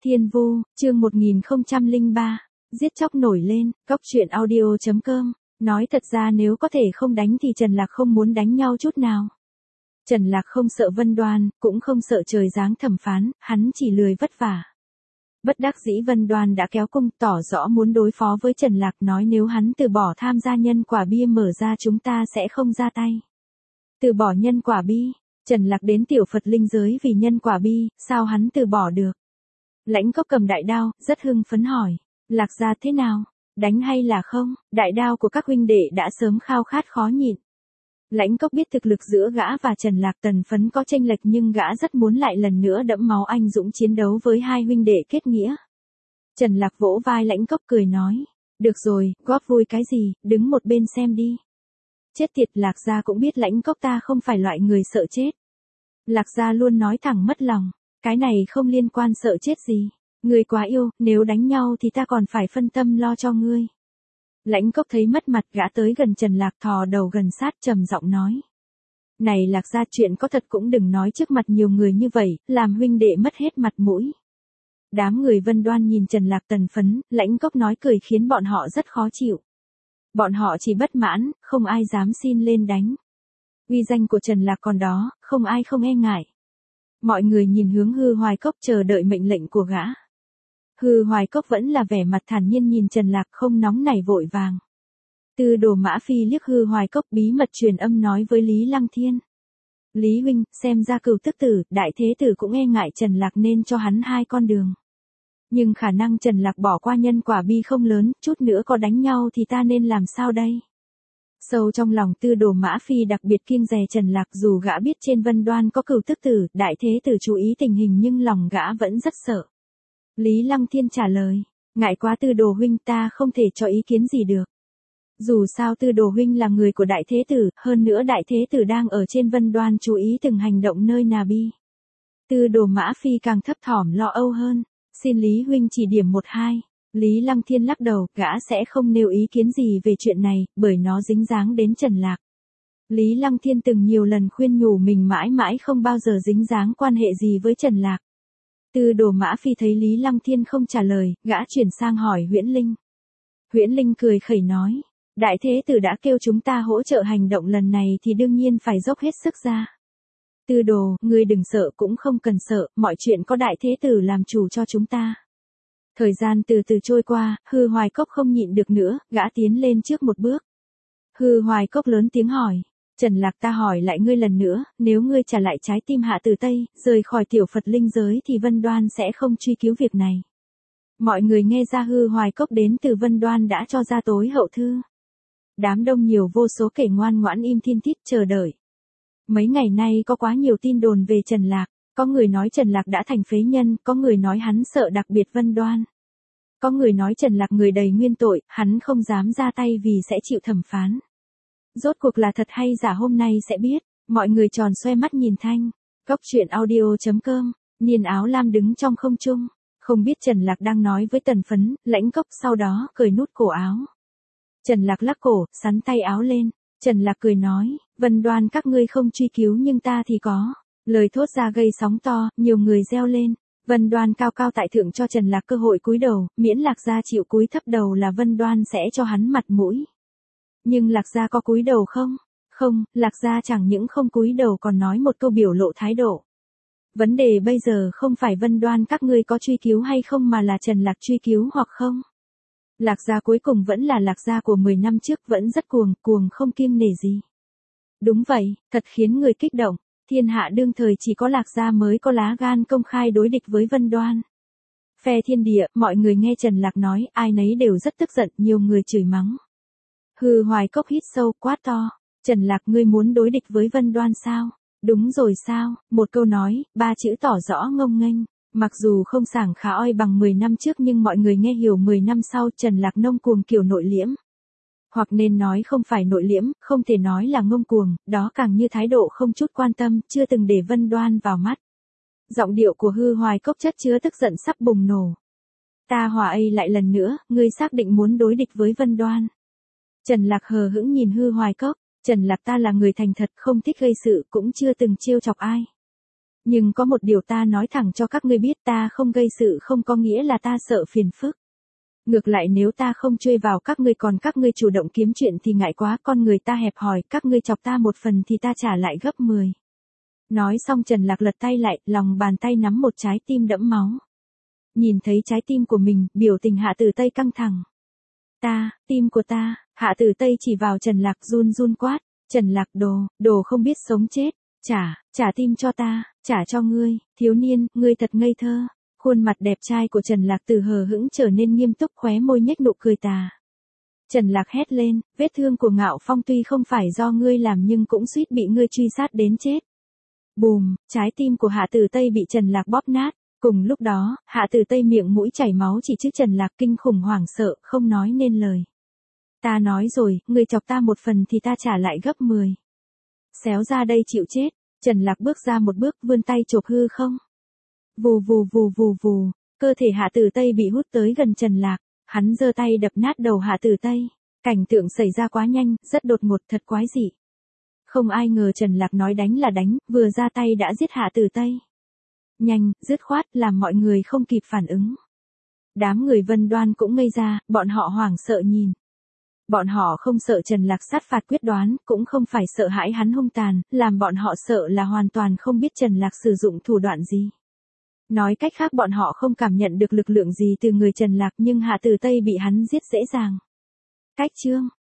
Thiên Vu, chương 1003, giết chóc nổi lên, Cóc truyện audio.com, nói thật ra nếu có thể không đánh thì Trần Lạc không muốn đánh nhau chút nào. Trần Lạc không sợ Vân Đoan, cũng không sợ trời giáng thẩm phán, hắn chỉ lười vất vả. Bất đắc dĩ Vân Đoan đã kéo cung tỏ rõ muốn đối phó với Trần Lạc, nói nếu hắn từ bỏ tham gia nhân quả bia mở ra chúng ta sẽ không ra tay. Từ bỏ nhân quả bi, Trần Lạc đến tiểu Phật linh giới vì nhân quả bi, sao hắn từ bỏ được? Lãnh Cốc cầm đại đao, rất hưng phấn hỏi, Lạc gia thế nào? Đánh hay là không? Đại đao của các huynh đệ đã sớm khao khát khó nhịn. Lãnh Cốc biết thực lực giữa gã và Trần Lạc Tần Phấn có chênh lệch nhưng gã rất muốn lại lần nữa đẫm máu anh dũng chiến đấu với hai huynh đệ kết nghĩa. Trần Lạc vỗ vai Lãnh Cốc cười nói, được rồi, góp vui cái gì, đứng một bên xem đi. Chết tiệt, Lạc gia cũng biết Lãnh Cốc ta không phải loại người sợ chết. Lạc gia luôn nói thẳng mất lòng, cái này không liên quan sợ chết gì. Ngươi quá yêu, nếu đánh nhau thì ta còn phải phân tâm lo cho ngươi. Lãnh Cốc thấy mất mặt gã tới gần Trần Lạc thò đầu gần sát trầm giọng nói. Này Lạc gia chuyện có thật cũng đừng nói trước mặt nhiều người như vậy, làm huynh đệ mất hết mặt mũi. Đám người Vân Đoan nhìn Trần Lạc Tần Phấn, Lãnh Cốc nói cười khiến bọn họ rất khó chịu. Bọn họ chỉ bất mãn, không ai dám xin lên đánh. Uy danh của Trần Lạc còn đó, không ai không e ngại. Mọi người nhìn hướng Hư Hoài Cốc chờ đợi mệnh lệnh của gã. Hư Hoài Cốc vẫn là vẻ mặt thản nhiên nhìn Trần Lạc không nóng nảy vội vàng. Tư Đồ Mã Phi liếc Hư Hoài Cốc bí mật truyền âm nói với Lý Lăng Thiên. Lý huynh, xem ra Cửu Tức Tử, Đại Thế Tử cũng e ngại Trần Lạc nên cho hắn hai con đường. Nhưng khả năng Trần Lạc bỏ qua nhân quả bi không lớn, chút nữa có đánh nhau thì ta nên làm sao đây? Sâu trong lòng Tư Đồ Mã Phi đặc biệt kiêng dè Trần Lạc, dù gã biết trên Vân Đoan có Cửu Tức Tử, Đại Thế Tử chú ý tình hình nhưng lòng gã vẫn rất sợ. Lý Lăng Thiên trả lời, ngại quá Tư Đồ huynh, ta không thể cho ý kiến gì được. Dù sao Tư Đồ huynh là người của Đại Thế Tử, hơn nữa Đại Thế Tử đang ở trên Vân Đoan chú ý từng hành động nơi nào bi. Tư Đồ Mã Phi càng thấp thỏm lo âu hơn, xin Lý huynh chỉ điểm một hai. Lý Lăng Thiên lắc đầu, gã sẽ không nêu ý kiến gì về chuyện này, bởi nó dính dáng đến Trần Lạc. Lý Lăng Thiên từng nhiều lần khuyên nhủ mình mãi mãi không bao giờ dính dáng quan hệ gì với Trần Lạc. Tư Đồ Mã Phi thấy Lý Lăng Thiên không trả lời, gã chuyển sang hỏi Huyễn Linh. Huyễn Linh cười khẩy nói, Đại Thế Tử đã kêu chúng ta hỗ trợ hành động lần này thì đương nhiên phải dốc hết sức ra. Tư Đồ, ngươi đừng sợ cũng không cần sợ, mọi chuyện có Đại Thế Tử làm chủ cho chúng ta. Thời gian từ từ trôi qua, Hư Hoài Cốc không nhịn được nữa, gã tiến lên trước một bước. Hư Hoài Cốc lớn tiếng hỏi, Trần Lạc ta hỏi lại ngươi lần nữa, nếu ngươi trả lại trái tim Hạ Tử Tây, rời khỏi tiểu Phật linh giới thì Vân Đoan sẽ không truy cứu việc này. Mọi người nghe ra Hư Hoài Cốc đến từ Vân Đoan đã cho ra tối hậu thư. Đám đông nhiều vô số kẻ ngoan ngoãn im thiên thít chờ đợi. Mấy ngày nay có quá nhiều tin đồn về Trần Lạc. Có người nói Trần Lạc đã thành phế nhân, có người nói hắn sợ đặc biệt Vân Đoan. Có người nói Trần Lạc người đầy nguyên tội, hắn không dám ra tay vì sẽ chịu thẩm phán. Rốt cuộc là thật hay giả hôm nay sẽ biết, mọi người tròn xoe mắt nhìn Thanh. Cóc truyện audio.com, Niên áo lam đứng trong không trung, không biết Trần Lạc đang nói với Tần Phấn, Lãnh Cốc sau đó cởi nút cổ áo. Trần Lạc lắc cổ, sắn tay áo lên, Trần Lạc cười nói, Vân Đoan các ngươi không truy cứu nhưng ta thì có. Lời thốt ra gây sóng to, nhiều người reo lên. Vân Đoan cao cao tại thượng cho Trần Lạc cơ hội cúi đầu, miễn Lạc gia chịu cúi thấp đầu là Vân Đoan sẽ cho hắn mặt mũi. Nhưng Lạc gia có cúi đầu không? Không, Lạc gia chẳng những không cúi đầu còn nói một câu biểu lộ thái độ. Vấn đề bây giờ không phải Vân Đoan các ngươi có truy cứu hay không mà là Trần Lạc truy cứu hoặc không. Lạc gia cuối cùng vẫn là Lạc gia của 10 năm trước, vẫn rất cuồng không kiêng nể gì. Đúng vậy, thật khiến người kích động. Thiên hạ đương thời chỉ có Lạc gia mới có lá gan công khai đối địch với Vân Đoan. Phe thiên địa, mọi người nghe Trần Lạc nói, ai nấy đều rất tức giận, nhiều người chửi mắng. Hư Hoài Cốc hít sâu, quát to, Trần Lạc ngươi muốn đối địch với Vân Đoan sao? Đúng rồi sao? Một câu nói, ba chữ tỏ rõ ngông nghênh. Mặc dù không sảng khá oi bằng 10 năm trước nhưng mọi người nghe hiểu 10 năm sau Trần Lạc nông cuồng kiểu nội liễm. Hoặc nên nói không phải nội liễm, không thể nói là ngông cuồng, đó càng như thái độ không chút quan tâm, chưa từng để Vân Đoan vào mắt. Giọng điệu của Hư Hoài Cốc chất chứa tức giận sắp bùng nổ. Ta hòa ấy lại lần nữa, ngươi xác định muốn đối địch với Vân Đoan. Trần Lạc hờ hững nhìn Hư Hoài Cốc, Trần Lạc ta là người thành thật, không thích gây sự, cũng chưa từng trêu chọc ai. Nhưng có một điều ta nói thẳng cho các ngươi biết, ta không gây sự không có nghĩa là ta sợ phiền phức. Ngược lại nếu ta không truy vào các ngươi còn các ngươi chủ động kiếm chuyện thì ngại quá, con người ta hẹp hòi, các ngươi chọc ta một phần thì ta trả lại gấp 10. Nói xong Trần Lạc lật tay lại, lòng bàn tay nắm một trái tim đẫm máu. Nhìn thấy trái tim của mình, biểu tình Hạ Tử Tây căng thẳng. Tim của ta, Hạ Tử Tây chỉ vào Trần Lạc run run quát, Trần Lạc đồ không biết sống chết, trả tim cho ta, trả cho ngươi, thiếu niên, ngươi thật ngây thơ. Khuôn mặt đẹp trai của Trần Lạc từ hờ hững trở nên nghiêm túc, khóe môi nhếch nụ cười tà. Trần Lạc hét lên, vết thương của Ngạo Phong tuy không phải do ngươi làm nhưng cũng suýt bị ngươi truy sát đến chết. Bùm, trái tim của Hạ Tử Tây bị Trần Lạc bóp nát. Cùng lúc đó, Hạ Tử Tây miệng mũi chảy máu chỉ trích Trần Lạc kinh khủng hoảng sợ, không nói nên lời. Ta nói rồi, ngươi chọc ta một phần thì ta trả lại gấp 10. Xéo ra đây chịu chết. Trần Lạc bước ra một bước, vươn tay chộp hư không. Vù vù vù vù vù, cơ thể Hạ Tử Tây bị hút tới gần Trần Lạc, hắn giơ tay đập nát đầu Hạ Tử Tây. Cảnh tượng xảy ra quá nhanh, rất đột ngột, thật quái dị. Không ai ngờ Trần Lạc nói đánh là đánh, vừa ra tay đã giết Hạ Tử Tây. Nhanh, dứt khoát, làm mọi người không kịp phản ứng. Đám người Vân Đoan cũng ngây ra, bọn họ hoảng sợ nhìn. Bọn họ không sợ Trần Lạc sát phạt quyết đoán, cũng không phải sợ hãi hắn hung tàn, làm bọn họ sợ là hoàn toàn không biết Trần Lạc sử dụng thủ đoạn gì. Nói cách khác bọn họ không cảm nhận được lực lượng gì từ người Trần Lạc nhưng Hạ Tử Tây bị hắn giết dễ dàng. Cách chương